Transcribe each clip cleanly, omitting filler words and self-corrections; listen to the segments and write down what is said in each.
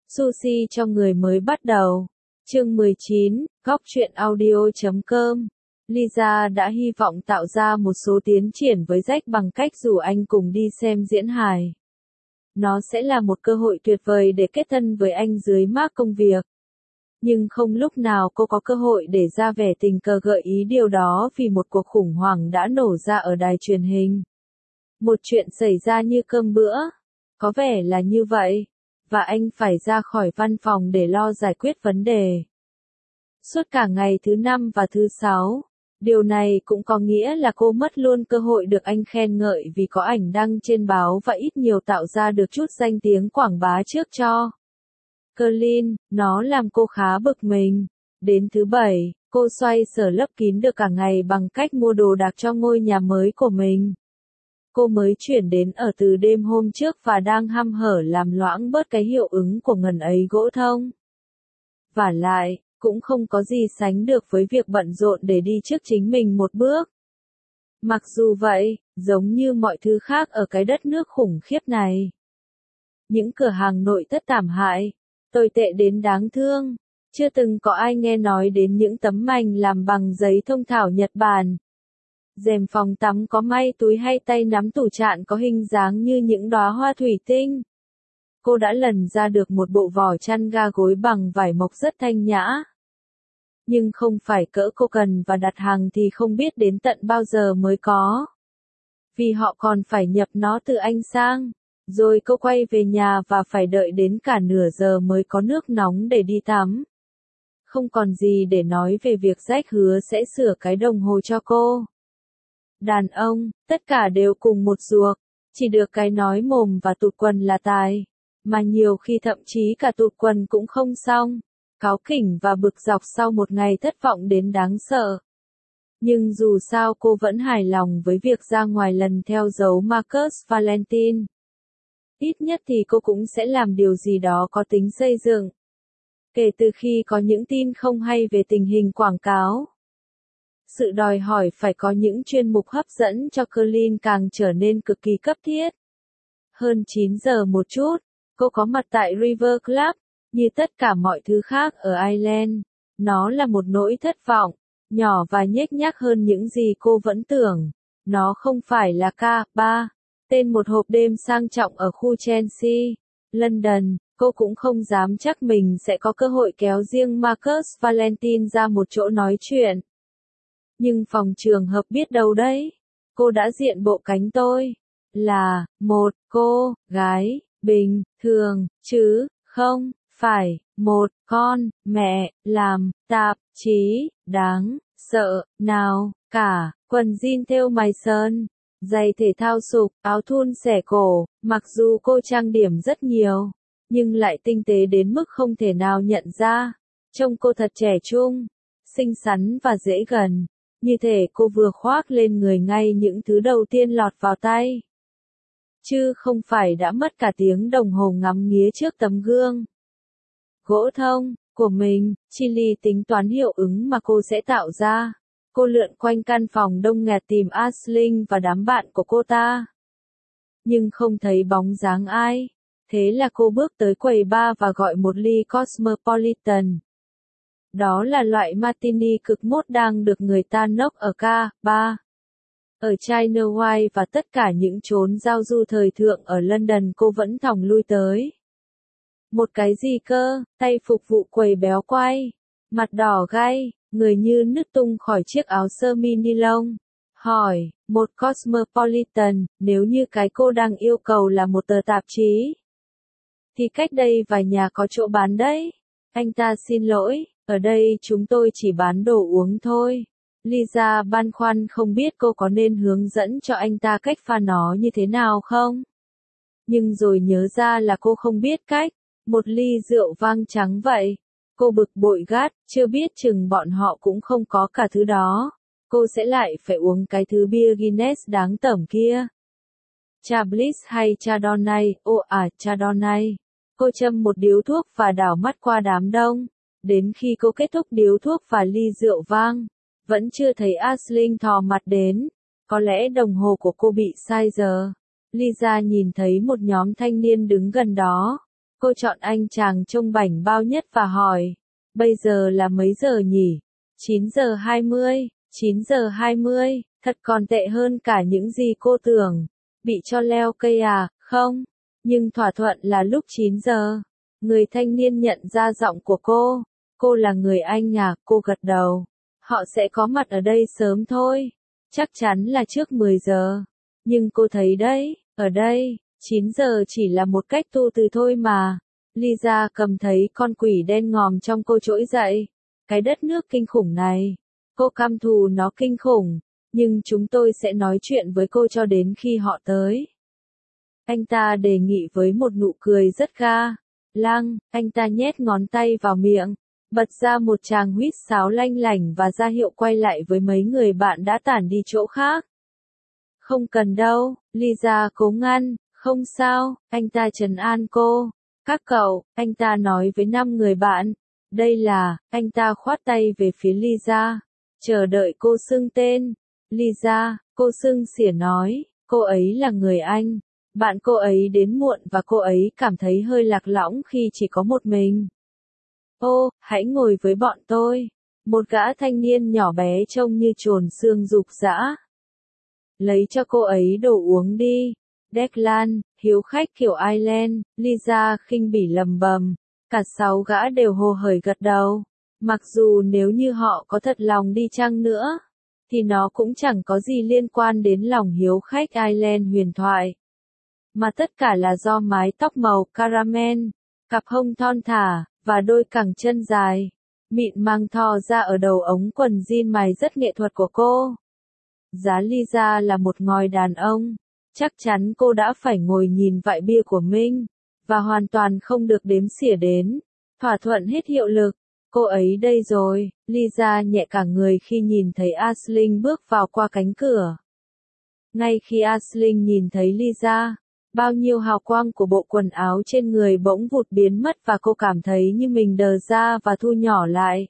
Sushi cho người mới bắt đầu. Chương 19, Góc truyện audio.com. Lisa đã hy vọng tạo ra một số tiến triển với Jack bằng cách rủ anh cùng đi xem diễn hài. Nó sẽ là một cơ hội tuyệt vời để kết thân với anh dưới mác công việc. Nhưng không lúc nào cô có cơ hội để ra vẻ tình cờ gợi ý điều đó vì một cuộc khủng hoảng đã nổ ra ở đài truyền hình. Một chuyện xảy ra như cơm bữa. Có vẻ là như vậy. Và anh phải ra khỏi văn phòng để lo giải quyết vấn đề. Suốt cả ngày thứ 5 và thứ 6, điều này cũng có nghĩa là cô mất luôn cơ hội được anh khen ngợi vì có ảnh đăng trên báo và ít nhiều tạo ra được chút danh tiếng quảng bá trước cho Colin. Nó làm cô khá bực mình. Đến thứ 7, cô xoay sở lấp kín được cả ngày bằng cách mua đồ đạc cho ngôi nhà mới của mình. Cô mới chuyển đến ở từ đêm hôm trước và đang hăm hở làm loãng bớt cái hiệu ứng của ngần ấy gỗ thông. Vả lại, cũng không có gì sánh được với việc bận rộn để đi trước chính mình một bước. Mặc dù vậy, giống như mọi thứ khác ở cái đất nước khủng khiếp này. Những cửa hàng nội thất thảm hại, tồi tệ đến đáng thương. Chưa từng có ai nghe nói đến những tấm mành làm bằng giấy thông thảo Nhật Bản. Rèm phòng tắm có may túi hay tay nắm tủ chạn có hình dáng như những đóa hoa thủy tinh. Cô đã lần ra được một bộ vỏ chăn ga gối bằng vải mộc rất thanh nhã. Nhưng không phải cỡ cô cần và đặt hàng thì không biết đến tận bao giờ mới có. Vì họ còn phải nhập nó từ Anh sang. Rồi cô quay về nhà và phải đợi đến cả nửa giờ mới có nước nóng để đi tắm. Không còn gì để nói về việc Jack hứa sẽ sửa cái đồng hồ cho cô. Đàn ông, tất cả đều cùng một ruột, chỉ được cái nói mồm và tụt quần là tài, mà nhiều khi thậm chí cả tụt quần cũng không xong, cáu kỉnh và bực dọc sau một ngày thất vọng đến đáng sợ. Nhưng dù sao cô vẫn hài lòng với việc ra ngoài lần theo dấu Marcus Valentine. Ít nhất thì cô cũng sẽ làm điều gì đó có tính xây dựng. Kể từ khi có những tin không hay về tình hình quảng cáo, sự đòi hỏi phải có những chuyên mục hấp dẫn cho Colin càng trở nên cực kỳ cấp thiết. Hơn 9 giờ một chút, cô có mặt tại River Club, như tất cả mọi thứ khác ở Ireland. Nó là một nỗi thất vọng, nhỏ và nhếch nhác hơn những gì cô vẫn tưởng. Nó không phải là K3, tên một hộp đêm sang trọng ở khu Chelsea, London. Cô cũng không dám chắc mình sẽ có cơ hội kéo riêng Marcus Valentine ra một chỗ nói chuyện. Nhưng phòng trường hợp biết đâu đấy. Cô đã diện bộ cánh tôi. Là, một cô, gái, bình, thường, chứ, không, phải, một, con, mẹ, làm, tạp chí, đáng, sợ, nào, cả, quần jean thêu mài sơn, giày thể thao sụp, áo thun xẻ cổ, mặc dù cô trang điểm rất nhiều, nhưng lại tinh tế đến mức không thể nào nhận ra. Trông cô thật trẻ trung, xinh xắn và dễ gần. Như thể cô vừa khoác lên người ngay những thứ đầu tiên lọt vào tay. Chứ không phải đã mất cả tiếng đồng hồ ngắm nghía trước tấm gương gỗ thông của mình. Chili tính toán hiệu ứng mà cô sẽ tạo ra. Cô lượn quanh căn phòng đông nghẹt tìm Aisling và đám bạn của cô ta. Nhưng không thấy bóng dáng ai. Thế là cô bước tới quầy bar và gọi một ly Cosmopolitan. Đó là loại martini cực mốt đang được người ta nốc ở K3, ở China White và tất cả những chốn giao du thời thượng ở London cô vẫn thòng lui tới. Một cái gì cơ, tay phục vụ quầy béo quay, mặt đỏ gay, người như nứt tung khỏi chiếc áo sơ mi ni lông. Hỏi, một Cosmopolitan, nếu như cái cô đang yêu cầu là một tờ tạp chí. Thì cách đây vài nhà có chỗ bán đấy. Anh ta xin lỗi. Ở đây chúng tôi chỉ bán đồ uống thôi. Lisa băn khoăn không biết cô có nên hướng dẫn cho anh ta cách pha nó như thế nào không? Nhưng rồi nhớ ra là cô không biết cách. Một ly rượu vang trắng vậy. Cô bực bội gắt, chưa biết chừng bọn họ cũng không có cả thứ đó. Cô sẽ lại phải uống cái thứ bia Guinness đáng tởm kia. Chablis hay Chardonnay, Chardonnay. Cô châm một điếu thuốc và đảo mắt qua đám đông. Đến khi cô kết thúc điếu thuốc và ly rượu vang, vẫn chưa thấy Aisling thò mặt đến. Có lẽ đồng hồ của cô bị sai giờ. Lisa nhìn thấy một nhóm thanh niên đứng gần đó. Cô chọn anh chàng trông bảnh bao nhất và hỏi, bây giờ là mấy giờ nhỉ? 9 giờ 20, 9 giờ 20, thật còn tệ hơn cả những gì cô tưởng. Bị cho leo cây à, không? Nhưng thỏa thuận là lúc 9 giờ. Người thanh niên nhận ra giọng của cô. Cô là người Anh à, cô gật đầu. Họ sẽ có mặt ở đây sớm thôi. Chắc chắn là trước 10 giờ. Nhưng cô thấy đấy, ở đây, 9 giờ chỉ là một cách tu từ thôi mà. Lisa cầm thấy con quỷ đen ngòm trong cô trỗi dậy. Cái đất nước kinh khủng này. Cô căm thù nó kinh khủng. Nhưng chúng tôi sẽ nói chuyện với cô cho đến khi họ tới. Anh ta đề nghị với một nụ cười rất ga lăng, anh ta nhét ngón tay vào miệng, bật ra một tràng huýt sáo lanh lảnh và ra hiệu quay lại với mấy người bạn đã tản đi chỗ khác. Không cần đâu, Lisa cố ngăn, không sao, anh ta trấn an cô. Các cậu, anh ta nói với 5 người bạn. Đây là, anh ta khoát tay về phía Lisa. Chờ đợi cô xưng tên. Lisa, cô xưng xỉa nói, cô ấy là người Anh. Bạn cô ấy đến muộn và cô ấy cảm thấy hơi lạc lõng khi chỉ có một mình. Ô, hãy ngồi với bọn tôi. Một gã thanh niên nhỏ bé trông như chồn xương rục rã. Lấy cho cô ấy đồ uống đi. Declan, hiếu khách kiểu Ireland, Lisa khinh bỉ lầm bầm. Cả 6 gã đều hồ hởi gật đầu. Mặc dù nếu như họ có thật lòng đi chăng nữa, thì nó cũng chẳng có gì liên quan đến lòng hiếu khách Ireland huyền thoại. Mà tất cả là do mái tóc màu caramel, cặp hông thon thả, và đôi cẳng chân dài, mịn màng thò ra ở đầu ống quần jean mài rất nghệ thuật của cô. Giá Lisa là một ngòi đàn ông, chắc chắn cô đã phải ngồi nhìn vại bia của mình, và hoàn toàn không được đếm xỉa đến. Thỏa thuận hết hiệu lực, cô ấy đây rồi, Lisa nhẹ cả người khi nhìn thấy Aisling bước vào qua cánh cửa. Ngay khi Aisling nhìn thấy Lisa, bao nhiêu hào quang của bộ quần áo trên người bỗng vụt biến mất và cô cảm thấy như mình đờ ra và thu nhỏ lại.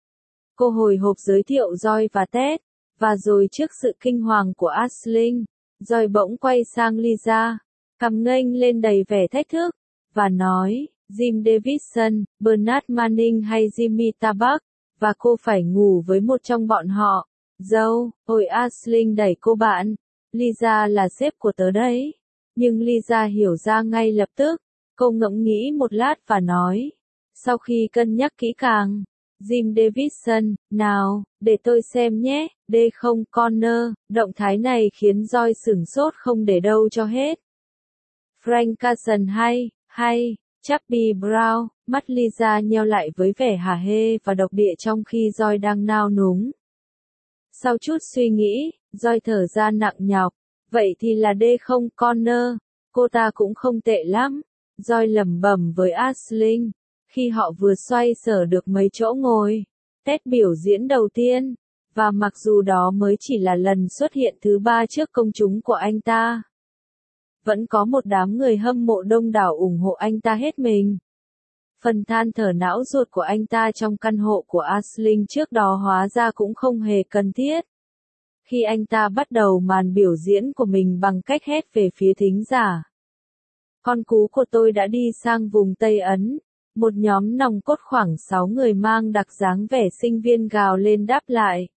Cô hồi hộp giới thiệu Joy và Ted, và rồi trước sự kinh hoàng của Aisling, Joy bỗng quay sang Lisa, cằm nghênh lên đầy vẻ thách thức, và nói, Jim Davidson, Bernard Manning hay Jimmy Tarbuck, và cô phải ngủ với một trong bọn họ. Dâu, ôi Aisling đẩy cô bạn, Lisa là sếp của tớ đấy. Nhưng Lisa hiểu ra ngay lập tức, cô ngẫm nghĩ một lát và nói, sau khi cân nhắc kỹ càng, Jim Davidson, nào, để tôi xem nhé, D0 corner, động thái này khiến Joy sửng sốt không để đâu cho hết. Frank Carson hay, Chubby Brown, mắt Lisa nheo lại với vẻ hả hê và độc địa trong khi Joy đang nao núng. Sau chút suy nghĩ, Joy thở ra nặng nhọc. Vậy thì là D0 corner, cô ta cũng không tệ lắm. Joy lẩm bẩm với Aisling, khi họ vừa xoay sở được mấy chỗ ngồi. Ted biểu diễn đầu tiên, và mặc dù đó mới chỉ là lần xuất hiện thứ 3 trước công chúng của anh ta, vẫn có một đám người hâm mộ đông đảo ủng hộ anh ta hết mình. Phần than thở não ruột của anh ta trong căn hộ của Aisling trước đó hóa ra cũng không hề cần thiết. Khi anh ta bắt đầu màn biểu diễn của mình bằng cách hét về phía thính giả. Con cú của tôi đã đi sang vùng Tây Ấn. Một nhóm nòng cốt khoảng 6 người mang đặc dáng vẻ sinh viên gào lên đáp lại.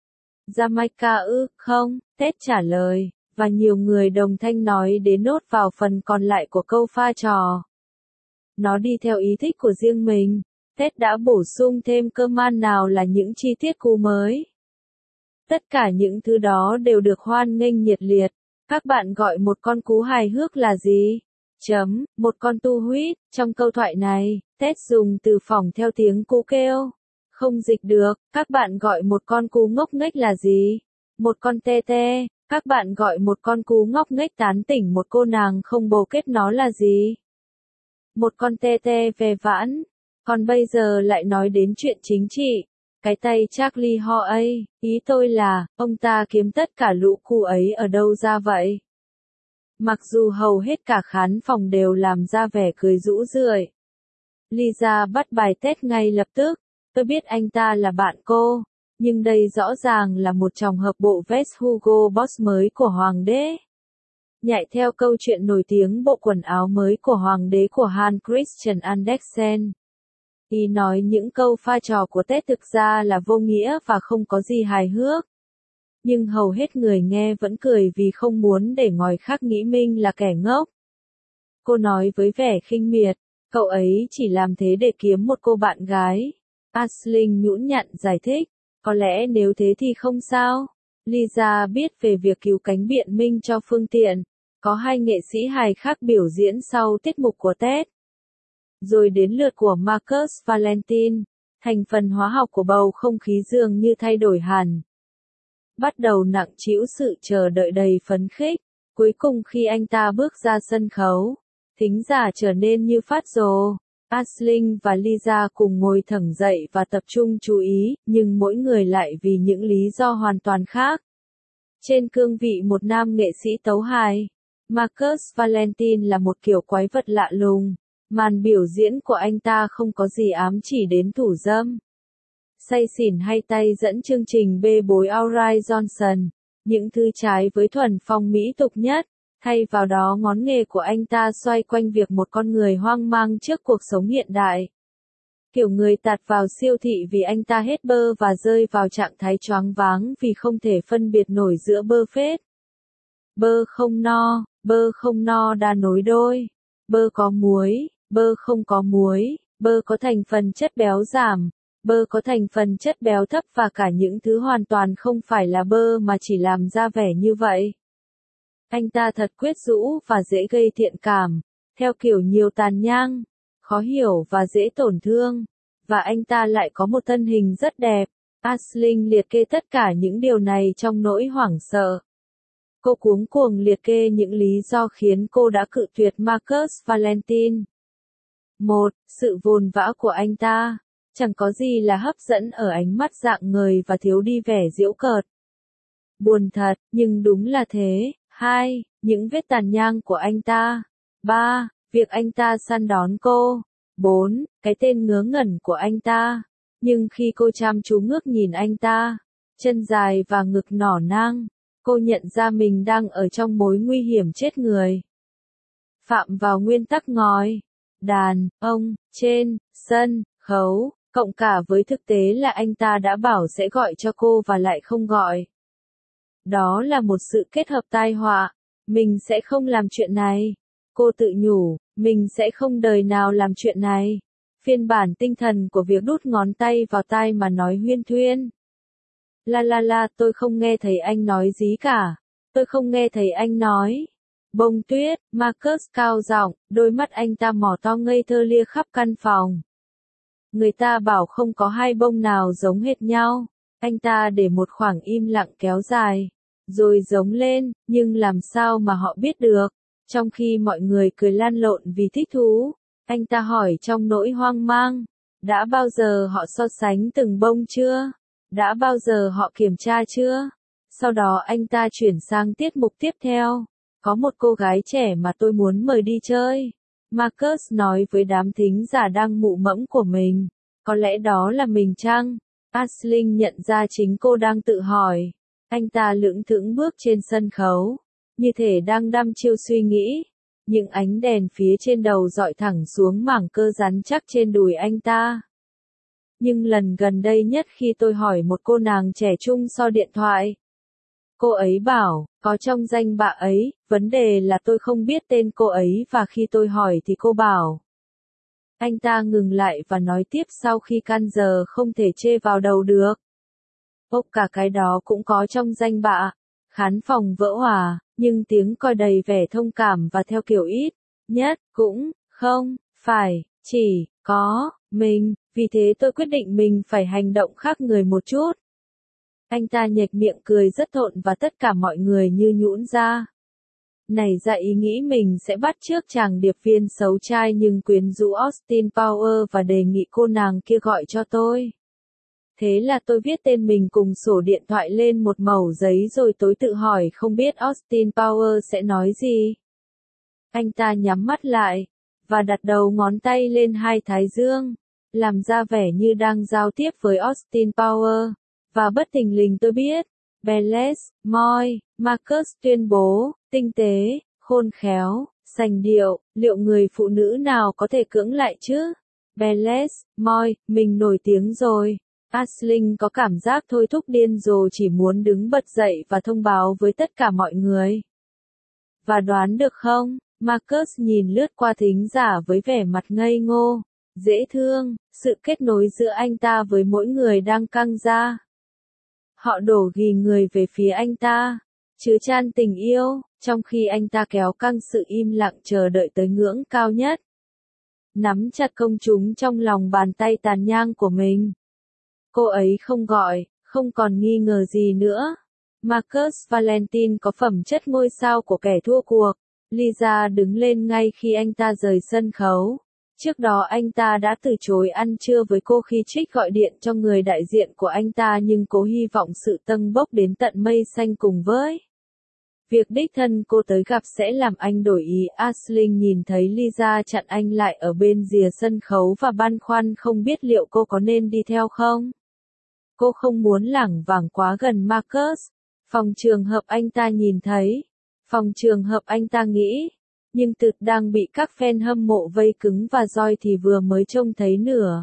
Jamaica ư, không, Ted trả lời, và nhiều người đồng thanh nói đến nốt vào phần còn lại của câu pha trò. Nó đi theo ý thích của riêng mình. Ted đã bổ sung thêm cơ man nào là những chi tiết cú mới. Tất cả những thứ đó đều được hoan nghênh nhiệt liệt. Các bạn gọi một con cú hài hước là gì? Một con tu huýt. Trong câu thoại này, Ted dùng từ phỏng theo tiếng cú kêu. Không dịch được. Các bạn gọi một con cú ngốc nghếch là gì? Một con tê tê. Các bạn gọi một con cú ngốc nghếch tán tỉnh một cô nàng không bồ kết nó là gì? Một con tê tê về vãn. Còn bây giờ lại nói đến chuyện chính trị. Cái tay Charlie Hoey, ý tôi là, ông ta kiếm tất cả lũ cu ấy ở đâu ra vậy? Mặc dù hầu hết cả khán phòng đều làm ra vẻ cười rũ rượi. Lisa bắt bài Ted ngay lập tức, tôi biết anh ta là bạn cô, nhưng đây rõ ràng là một trường hợp bộ vest Hugo Boss mới của Hoàng đế. Nhại theo câu chuyện nổi tiếng bộ quần áo mới của hoàng đế của Hans Christian Andersen. Y nói những câu pha trò của Ted thực ra là vô nghĩa và không có gì hài hước. Nhưng hầu hết người nghe vẫn cười vì không muốn để người khác nghĩ mình là kẻ ngốc. Cô nói với vẻ khinh miệt, cậu ấy chỉ làm thế để kiếm một cô bạn gái. Aisling nhũn nhặn giải thích, có lẽ nếu thế thì không sao. Lisa biết về việc cứu cánh biện minh cho phương tiện. Có hai nghệ sĩ hài khác biểu diễn sau tiết mục của Ted. Rồi đến lượt của Marcus Valentine, thành phần hóa học của bầu không khí dường như thay đổi hẳn. Bắt đầu nặng trĩu sự chờ đợi đầy phấn khích. Cuối cùng khi anh ta bước ra sân khấu, thính giả trở nên như phát rồ. Aisling và Lisa cùng ngồi thẳng dậy và tập trung chú ý, nhưng mỗi người lại vì những lý do hoàn toàn khác. Trên cương vị một nam nghệ sĩ tấu hài, Marcus Valentine là một kiểu quái vật lạ lùng. Màn biểu diễn của anh ta không có gì ám chỉ đến thủ dâm, say xỉn hay tay dẫn chương trình bê bối Aurai Johnson, những thứ trái với thuần phong mỹ tục nhất. Thay vào đó ngón nghề của anh ta xoay quanh việc một con người hoang mang trước cuộc sống hiện đại. Kiểu người tạt vào siêu thị vì anh ta hết bơ và rơi vào trạng thái choáng váng vì không thể phân biệt nổi giữa bơ phết. Bơ không no đa nối đôi. Bơ có muối, bơ không có muối, bơ có thành phần chất béo giảm, bơ có thành phần chất béo thấp và cả những thứ hoàn toàn không phải là bơ mà chỉ làm ra vẻ như vậy. Anh ta thật quyến rũ và dễ gây thiện cảm, theo kiểu nhiều tàn nhang, khó hiểu và dễ tổn thương. Và anh ta lại có một thân hình rất đẹp. Aisling liệt kê tất cả những điều này trong nỗi hoảng sợ. Cô cuống cuồng liệt kê những lý do khiến cô đã cự tuyệt Marcus Valentine. 1. Sự vồn vã của anh ta. Chẳng có gì là hấp dẫn ở ánh mắt rạng ngời và thiếu đi vẻ giễu cợt. Buồn thật, nhưng đúng là thế. 2. Những vết tàn nhang của anh ta. 3. Việc anh ta săn đón cô. 4. Cái tên ngớ ngẩn của anh ta. Nhưng khi cô chăm chú ngước nhìn anh ta, chân dài và ngực nỏ nang, cô nhận ra mình đang ở trong mối nguy hiểm chết người. Phạm vào nguyên tắc ngói, đàn, ông, trên, sân, khấu, cộng cả với thực tế là anh ta đã bảo sẽ gọi cho cô và lại không gọi. Đó là một sự kết hợp tai họa. Mình sẽ không làm chuyện này. Cô tự nhủ, mình sẽ không đời nào làm chuyện này. Phiên bản tinh thần của việc đút ngón tay vào tai mà nói huyên thuyên. La, tôi không nghe thấy anh nói gì cả. Tôi không nghe thấy anh nói. Bông tuyết, Marcus cao giọng, đôi mắt anh ta mỏ to ngây thơ lia khắp căn phòng. Người ta bảo không có hai bông nào giống hệt nhau. Anh ta để một khoảng im lặng kéo dài, rồi giống lên, nhưng làm sao mà họ biết được? Trong khi mọi người cười lan lộn vì thích thú, anh ta hỏi trong nỗi hoang mang, đã bao giờ họ so sánh từng bông chưa? Đã bao giờ họ kiểm tra chưa? Sau đó anh ta chuyển sang tiết mục tiếp theo. Có một cô gái trẻ mà tôi muốn mời đi chơi. Marcus nói với đám thính giả đang mụ mẫm của mình. Có lẽ đó là mình chăng? Aisling nhận ra chính cô đang tự hỏi. Anh ta lững thững bước trên sân khấu, như thể đang đăm chiêu suy nghĩ. Những ánh đèn phía trên đầu dọi thẳng xuống mảng cơ rắn chắc trên đùi anh ta. Nhưng lần gần đây nhất khi tôi hỏi một cô nàng trẻ trung so điện thoại, cô ấy bảo, có trong danh bạ ấy, vấn đề là tôi không biết tên cô ấy và khi tôi hỏi thì cô bảo. Anh ta ngừng lại và nói tiếp sau khi căn giờ không thể chê vào đầu được. Cả cái đó cũng có trong danh bạ. Khán phòng vỡ hòa, nhưng tiếng còi đầy vẻ thông cảm và theo kiểu ít nhất, cũng, không, phải, chỉ, có, mình, vì thế tôi quyết định mình phải hành động khác người một chút. Anh ta nhếch miệng cười rất thộn và tất cả mọi người như nhũn ra. Nảy ra ý nghĩ mình sẽ bắt chước chàng điệp viên xấu trai nhưng quyến rũ Austin Power và đề nghị cô nàng kia gọi cho tôi. Thế là tôi viết tên mình cùng sổ điện thoại lên một mẩu giấy rồi tối tự hỏi không biết Austin Power sẽ nói gì. Anh ta nhắm mắt lại, và đặt đầu ngón tay lên hai thái dương, làm ra vẻ như đang giao tiếp với Austin Power. Và bất thình lình tôi biết, Belles, Moi, Marcus tuyên bố, tinh tế, khôn khéo, sành điệu, liệu người phụ nữ nào có thể cưỡng lại chứ? Beles, Moi, mình nổi tiếng rồi. Aisling có cảm giác thôi thúc điên rồ chỉ muốn đứng bật dậy và thông báo với tất cả mọi người. Và đoán được không, Marcus nhìn lướt qua thính giả với vẻ mặt ngây ngô, dễ thương, sự kết nối giữa anh ta với mỗi người đang căng ra. Họ đổ ghì người về phía anh ta, chứa chan tình yêu, trong khi anh ta kéo căng sự im lặng chờ đợi tới ngưỡng cao nhất. Nắm chặt công chúng trong lòng bàn tay tàn nhang của mình. Cô ấy không gọi, không còn nghi ngờ gì nữa. Marcus Valentine có phẩm chất ngôi sao của kẻ thua cuộc. Lisa đứng lên ngay khi anh ta rời sân khấu. Trước đó anh ta đã từ chối ăn trưa với cô khi Trích gọi điện cho người đại diện của anh ta nhưng cố hy vọng sự tâng bốc đến tận mây xanh cùng với việc đích thân cô tới gặp sẽ làm anh đổi ý. Aisling nhìn thấy Lisa chặn anh lại ở bên rìa sân khấu và băn khoăn không biết liệu cô có nên đi theo không. Cô không muốn lảng vảng quá gần Marcus. Phòng trường hợp anh ta nhìn thấy. Phòng trường hợp anh ta nghĩ. Nhưng Tụt đang bị các fan hâm mộ vây cứng và roi thì vừa mới trông thấy nửa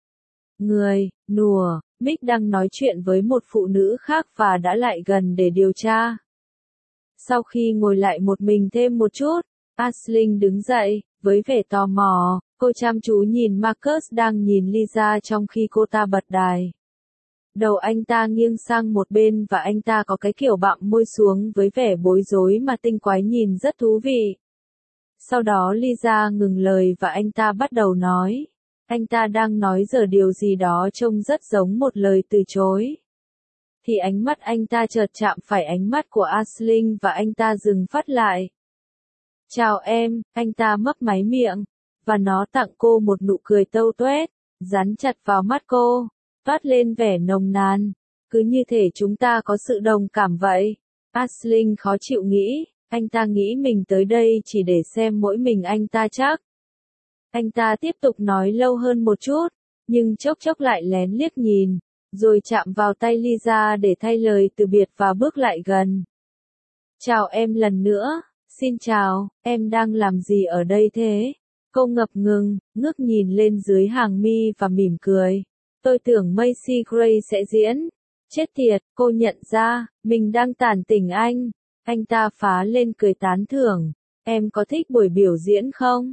người, nùa, Mick đang nói chuyện với một phụ nữ khác và đã lại gần để điều tra. Sau khi ngồi lại một mình thêm một chút, Aisling đứng dậy, với vẻ tò mò, cô chăm chú nhìn Marcus đang nhìn Lisa trong khi cô ta bật đài. Đầu anh ta nghiêng sang một bên và anh ta có cái kiểu bặm môi xuống với vẻ bối rối mà tinh quái nhìn rất thú vị. Sau đó Lisa ngừng lời và anh ta bắt đầu nói. Anh ta đang nói giờ điều gì đó trông rất giống một lời từ chối. Thì ánh mắt anh ta chợt chạm phải ánh mắt của Aisling và anh ta dừng phát lại. Chào em, anh ta mấp máy miệng, và nó tặng cô một nụ cười tâu tuét, dán chặt vào mắt cô, toát lên vẻ nồng nàn. Cứ như thể chúng ta có sự đồng cảm vậy. Aisling khó chịu nghĩ, anh ta nghĩ mình tới đây chỉ để xem mỗi mình anh ta chắc. Anh ta tiếp tục nói lâu hơn một chút, nhưng chốc chốc lại lén liếc nhìn, rồi chạm vào tay Lisa để thay lời từ biệt và bước lại gần. Chào em lần nữa, xin chào, em đang làm gì ở đây thế? Cô ngập ngừng, ngước nhìn lên dưới hàng mi và mỉm cười. Tôi tưởng Macy Gray sẽ diễn. Chết tiệt, cô nhận ra, mình đang tản tỉnh anh. Anh ta phá lên cười tán thưởng. Em có thích buổi biểu diễn không?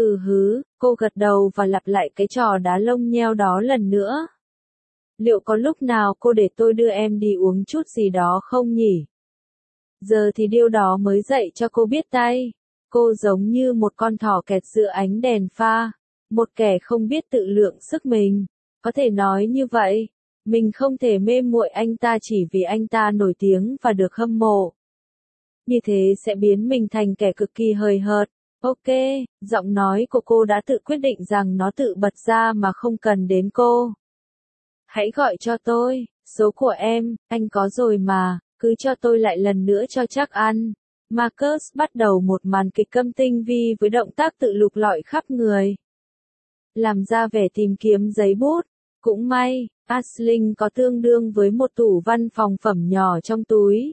Cô gật đầu và lặp lại cái trò đá lông nheo đó lần nữa. Liệu có lúc nào cô để tôi đưa em đi uống chút gì đó không nhỉ? Giờ thì điều đó mới dạy cho cô biết tay. Cô giống như một con thỏ kẹt giữa ánh đèn pha. Một kẻ không biết tự lượng sức mình. Có thể nói như vậy. Mình không thể mê muội anh ta chỉ vì anh ta nổi tiếng và được hâm mộ. Như thế sẽ biến mình thành kẻ cực kỳ hời hợt. Ok, giọng nói của cô đã tự quyết định rằng nó tự bật ra mà không cần đến cô. Hãy gọi cho tôi, số của em, anh có rồi mà, cứ cho tôi lại lần nữa cho chắc ăn. Marcus bắt đầu một màn kịch câm tinh vi với động tác tự lục lọi khắp người. Làm ra vẻ tìm kiếm giấy bút. Cũng may, Aisling có tương đương với một tủ văn phòng phẩm nhỏ trong túi.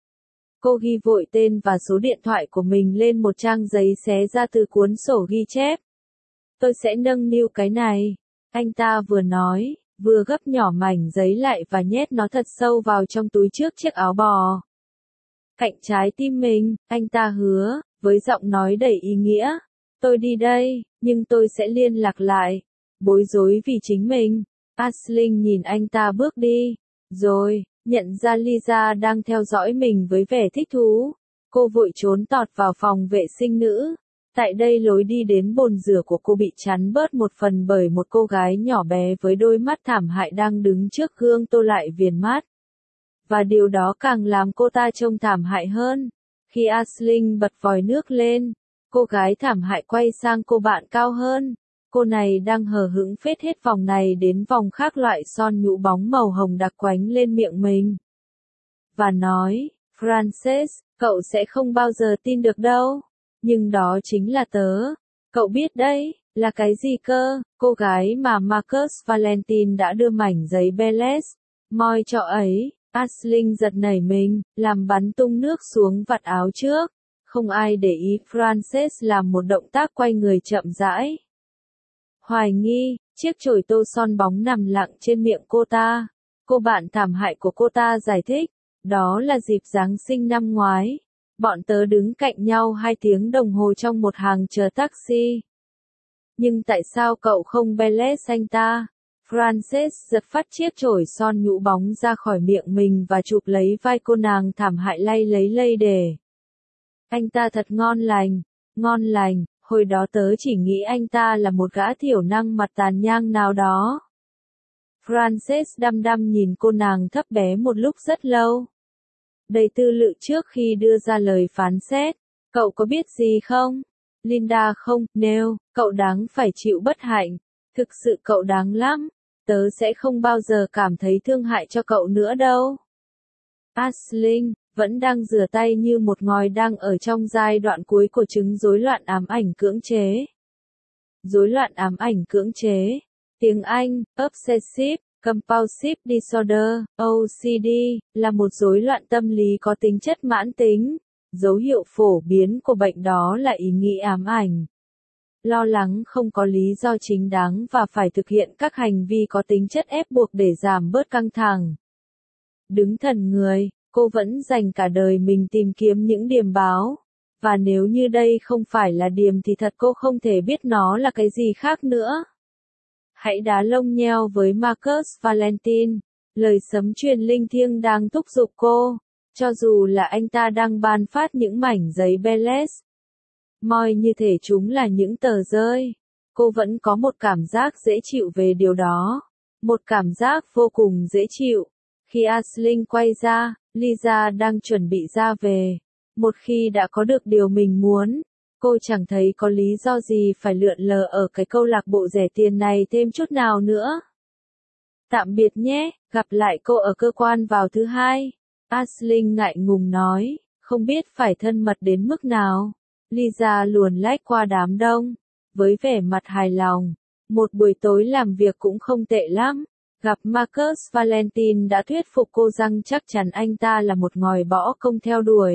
Cô ghi vội tên và số điện thoại của mình lên một trang giấy xé ra từ cuốn sổ ghi chép. Tôi sẽ nâng niu cái này. Anh ta vừa nói, vừa gấp nhỏ mảnh giấy lại và nhét nó thật sâu vào trong túi trước chiếc áo bò. Cạnh trái tim mình, anh ta hứa, với giọng nói đầy ý nghĩa. Tôi đi đây, nhưng tôi sẽ liên lạc lại. Bối rối vì chính mình. Aisling nhìn anh ta bước đi. Rồi, nhận ra Lisa đang theo dõi mình với vẻ thích thú. Cô vội trốn tọt vào phòng vệ sinh nữ. Tại đây lối đi đến bồn rửa của cô bị chắn bớt một phần bởi một cô gái nhỏ bé với đôi mắt thảm hại đang đứng trước gương tô lại viền mắt. Và điều đó càng làm cô ta trông thảm hại hơn. Khi Aisling bật vòi nước lên, cô gái thảm hại quay sang cô bạn cao hơn. Cô này đang hờ hững phết hết vòng này đến vòng khác loại son nhũ bóng màu hồng đặc quánh lên miệng mình. Và nói, Frances, cậu sẽ không bao giờ tin được đâu. Nhưng đó chính là tớ. Cậu biết đấy, là cái gì cơ? Cô gái mà Marcus Valentine đã đưa mảnh giấy Beles, moi cho ấy. Aisling giật nảy mình, làm bắn tung nước xuống vạt áo trước. Không ai để ý, Frances làm một động tác quay người chậm rãi. Hoài nghi, chiếc chổi tô son bóng nằm lặng trên miệng cô ta. Cô bạn thảm hại của cô ta giải thích, đó là dịp Giáng sinh năm ngoái. Bọn tớ đứng cạnh nhau 2 tiếng đồng hồ trong một hàng chờ taxi. Nhưng tại sao cậu không Belles anh ta? Frances giật phát chiếc chổi son nhũ bóng ra khỏi miệng mình và chụp lấy vai cô nàng thảm hại lay để. Anh ta thật ngon lành, hồi đó tớ chỉ nghĩ anh ta là một gã thiểu năng mặt tàn nhang nào đó. Frances đăm đăm nhìn cô nàng thấp bé một lúc rất lâu. Đầy tư lự trước khi đưa ra lời phán xét. Cậu có biết gì không? Linda không, Neil, cậu đáng phải chịu bất hạnh. Thực sự cậu đáng lắm. Tớ sẽ không bao giờ cảm thấy thương hại cho cậu nữa đâu. Aisling vẫn đang rửa tay như một ngòi đang ở trong giai đoạn cuối của chứng rối loạn ám ảnh cưỡng chế. Rối loạn ám ảnh cưỡng chế. Tiếng Anh, Obsessive Compulsive Disorder, OCD, là một rối loạn tâm lý có tính chất mãn tính. Dấu hiệu phổ biến của bệnh đó là ý nghĩ ám ảnh, lo lắng không có lý do chính đáng và phải thực hiện các hành vi có tính chất ép buộc để giảm bớt căng thẳng. Đứng thần người, cô vẫn dành cả đời mình tìm kiếm những điềm báo. Và nếu như đây không phải là điềm thì thật cô không thể biết nó là cái gì khác nữa. Hãy đá lông nheo với Marcus Valentine. Lời sấm truyền linh thiêng đang thúc giục cô. Cho dù là anh ta đang ban phát những mảnh giấy Belles. Moi như thể chúng là những tờ rơi. Cô vẫn có một cảm giác dễ chịu về điều đó. Một cảm giác vô cùng dễ chịu. Khi Aisling quay ra, Lisa đang chuẩn bị ra về. Một khi đã có được điều mình muốn, cô chẳng thấy có lý do gì phải lượn lờ ở cái câu lạc bộ rẻ tiền này thêm chút nào nữa. Tạm biệt nhé, gặp lại cô ở cơ quan vào thứ Hai. Aisling ngại ngùng nói, không biết phải thân mật đến mức nào. Lisa luồn lách qua đám đông, với vẻ mặt hài lòng. Một buổi tối làm việc cũng không tệ lắm. Gặp Marcus Valentine đã thuyết phục cô rằng chắc chắn anh ta là một ngòi bõ công theo đuổi.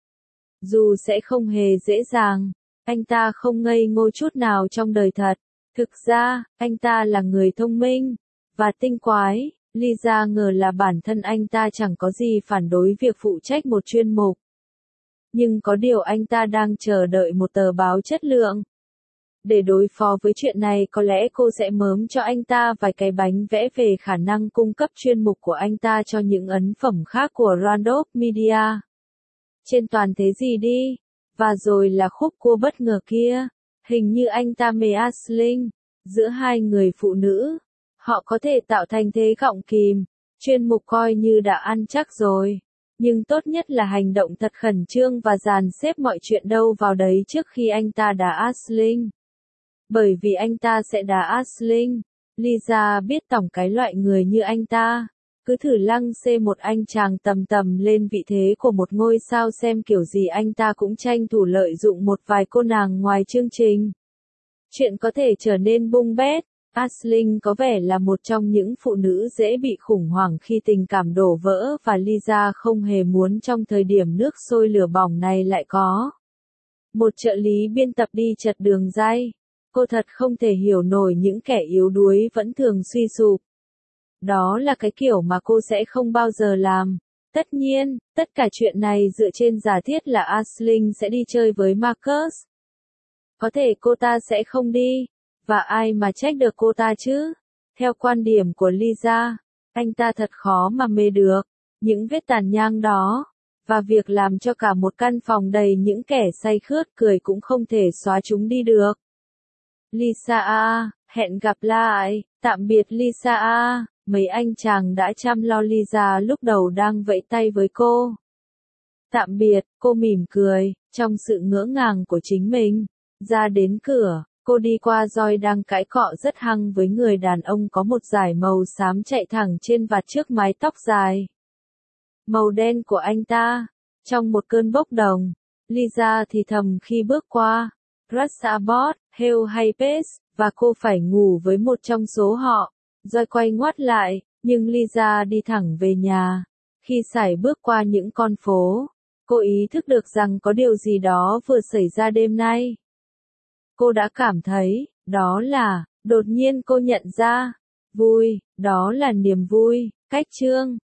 Dù sẽ không hề dễ dàng, anh ta không ngây ngô chút nào trong đời thật. Thực ra, anh ta là người thông minh và tinh quái. Lisa ngờ là bản thân anh ta chẳng có gì phản đối việc phụ trách một chuyên mục. Nhưng có điều anh ta đang chờ đợi một tờ báo chất lượng. Để đối phó với chuyện này có lẽ cô sẽ mớm cho anh ta vài cái bánh vẽ về khả năng cung cấp chuyên mục của anh ta cho những ấn phẩm khác của Randolph Media. Trên toàn thế gì đi. Và rồi là khúc cua bất ngờ kia. Hình như anh ta mê Aisling. Giữa hai người phụ nữ, họ có thể tạo thành thế gọng kìm. Chuyên mục coi như đã ăn chắc rồi. Nhưng tốt nhất là hành động thật khẩn trương và dàn xếp mọi chuyện đâu vào đấy trước khi anh ta đá Aisling. Bởi vì anh ta sẽ đá Aisling. Lisa biết tổng cái loại người như anh ta. Cứ thử lăng xê một anh chàng tầm lên vị thế của một ngôi sao xem kiểu gì anh ta cũng tranh thủ lợi dụng một vài cô nàng ngoài chương trình. Chuyện có thể trở nên bung bét. Aisling có vẻ là một trong những phụ nữ dễ bị khủng hoảng khi tình cảm đổ vỡ và Lisa không hề muốn trong thời điểm nước sôi lửa bỏng này lại có một trợ lý biên tập đi chật đường ray. Cô thật không thể hiểu nổi những kẻ yếu đuối vẫn thường suy sụp. Đó là cái kiểu mà cô sẽ không bao giờ làm. Tất nhiên, tất cả chuyện này dựa trên giả thiết là Aisling sẽ đi chơi với Marcus. Có thể cô ta sẽ không đi. Và ai mà trách được cô ta chứ? Theo quan điểm của Lisa, anh ta thật khó mà mê được những vết tàn nhang đó. Và việc làm cho cả một căn phòng đầy những kẻ say khướt cười cũng không thể xóa chúng đi được. Lisa à, hẹn gặp lại, tạm biệt Lisa à. Mấy anh chàng đã chăm lo Lisa lúc đầu đang vẫy tay với cô. Tạm biệt, cô mỉm cười, trong sự ngỡ ngàng của chính mình. Ra đến cửa, cô đi qua Joy đang cãi cọ rất hăng với người đàn ông có một dải màu xám chạy thẳng trên vạt trước mái tóc dài màu đen của anh ta. Trong một cơn bốc đồng, Lisa thì thầm khi bước qua. Rush Abbott, Hale hay Pace, và cô phải ngủ với một trong số họ. Joy quay ngoắt lại, nhưng Lisa đi thẳng về nhà. Khi sải bước qua những con phố, Cô ý thức được rằng có điều gì đó vừa xảy ra đêm nay. Cô đã cảm thấy, đó là, đột nhiên cô nhận ra, vui, đó là niềm vui, cách chương.